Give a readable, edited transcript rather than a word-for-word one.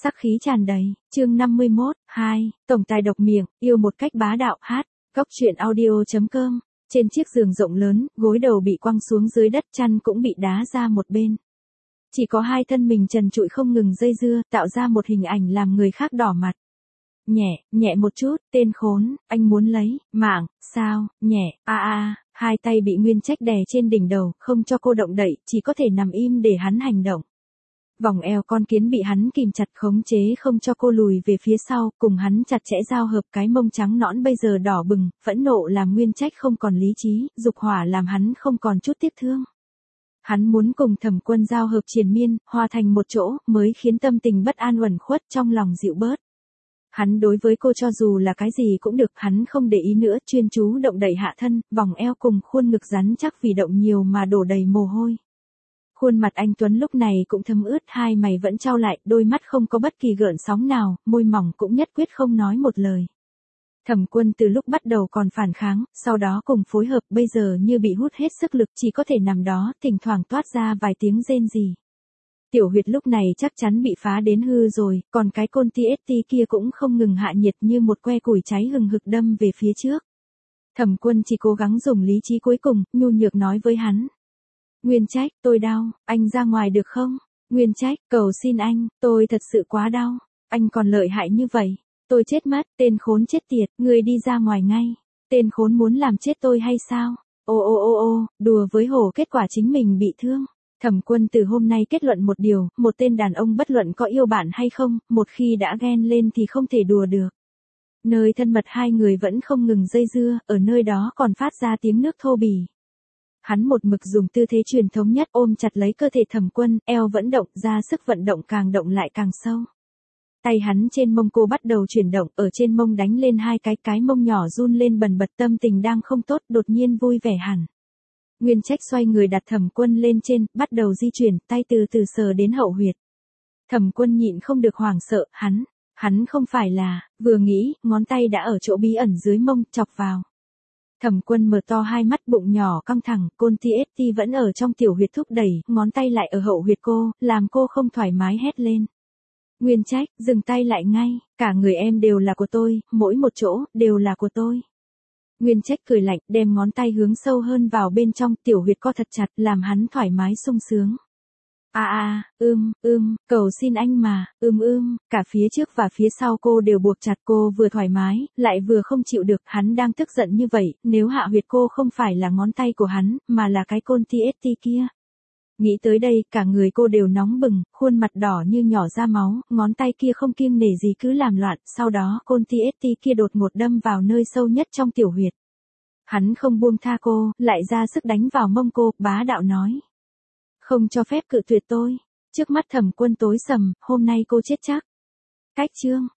sắc khí tràn đầy, chương 51, 2, tổng tài độc miệng, yêu một cách bá đạo hát, góc truyện audio.com, trên chiếc giường rộng lớn, gối đầu bị quăng xuống dưới đất, chăn cũng bị đá ra một bên. Chỉ có hai thân mình trần trụi không ngừng dây dưa, tạo ra một hình ảnh làm người khác đỏ mặt. Nhẹ, nhẹ một chút, tên khốn, anh muốn lấy, mạng, sao, nhẹ, hai tay bị Nguyên Trách đè trên đỉnh đầu, không cho cô động đậy, chỉ có thể nằm im để hắn hành động. Vòng eo con kiến bị hắn kìm chặt khống chế không cho cô lùi về phía sau, cùng hắn chặt chẽ giao hợp, cái mông trắng nõn bây giờ đỏ bừng, phẫn nộ làm Nguyên Trách không còn lý trí, dục hỏa làm hắn không còn chút tiếc thương. Hắn muốn cùng Thẩm Quân giao hợp triền miên, hòa thành một chỗ, mới khiến tâm tình bất an uẩn khuất trong lòng dịu bớt. Hắn đối với cô cho dù là cái gì cũng được, hắn không để ý nữa, chuyên chú động đẩy hạ thân, vòng eo cùng khuôn ngực rắn chắc vì động nhiều mà đổ đầy mồ hôi. Khuôn mặt anh Tuấn lúc này cũng thấm ướt, hai mày vẫn trao lại, đôi mắt không có bất kỳ gợn sóng nào, môi mỏng cũng nhất quyết không nói một lời. Thẩm Quân từ lúc bắt đầu còn phản kháng, sau đó cùng phối hợp, bây giờ như bị hút hết sức lực, chỉ có thể nằm đó, thỉnh thoảng toát ra vài tiếng rên rỉ. Tiểu huyệt lúc này chắc chắn bị phá đến hư rồi, còn cái côn TST kia cũng không ngừng hạ nhiệt như một que củi cháy hừng hực đâm về phía trước. Thẩm Quân chỉ cố gắng dùng lý trí cuối cùng, nhu nhược nói với hắn. Nguyên Trách, tôi đau, anh ra ngoài được không? Nguyên Trách, cầu xin anh, tôi thật sự quá đau, anh còn lợi hại như vậy. Tôi chết mất, tên khốn chết tiệt, người đi ra ngoài ngay. Tên khốn muốn làm chết tôi hay sao? Ô, đùa với hổ, kết quả chính mình bị thương. Thẩm Quân từ hôm nay kết luận một điều, một tên đàn ông bất luận có yêu bạn hay không, một khi đã ghen lên thì không thể đùa được. Nơi thân mật hai người vẫn không ngừng dây dưa, ở nơi đó còn phát ra tiếng nước thô bỉ. Hắn một mực dùng tư thế truyền thống nhất ôm chặt lấy cơ thể Thẩm Quân, eo vẫn động, ra sức vận động càng động lại càng sâu. Tay hắn trên mông cô bắt đầu chuyển động, ở trên mông đánh lên hai cái mông nhỏ run lên bần bật, tâm tình đang không tốt, đột nhiên vui vẻ hẳn. Nguyên Trách xoay người đặt Thẩm Quân lên trên, bắt đầu di chuyển, tay từ từ sờ đến hậu huyệt. Thẩm Quân nhịn không được hoảng sợ, hắn không phải là, vừa nghĩ, ngón tay đã ở chỗ bí ẩn dưới mông, chọc vào. Thẩm Quân mở to hai mắt, bụng nhỏ căng thẳng, côn TST vẫn ở trong tiểu huyệt thúc đẩy, ngón tay lại ở hậu huyệt cô, làm cô không thoải mái hét lên. Nguyên Trách, dừng tay lại ngay, cả người em đều là của tôi, mỗi một chỗ, đều là của tôi. Nguyên Trách cười lạnh, đem ngón tay hướng sâu hơn vào bên trong, tiểu huyệt co thật chặt, làm hắn thoải mái sung sướng. Cầu xin anh mà, cả phía trước và phía sau cô đều buộc chặt, cô vừa thoải mái, lại vừa không chịu được, hắn đang tức giận như vậy, nếu hạ huyệt cô không phải là ngón tay của hắn, mà là cái côn TST kia. Nghĩ tới đây, cả người cô đều nóng bừng, khuôn mặt đỏ như nhỏ ra máu, ngón tay kia không kiêng nể gì cứ làm loạn, sau đó côn TST kia đột ngột đâm vào nơi sâu nhất trong tiểu huyệt. Hắn không buông tha cô, lại ra sức đánh vào mông cô, bá đạo nói. Không cho phép cự tuyệt tôi. Trước mắt Thẩm Quân tối sầm, hôm nay cô chết chắc. Cách chương.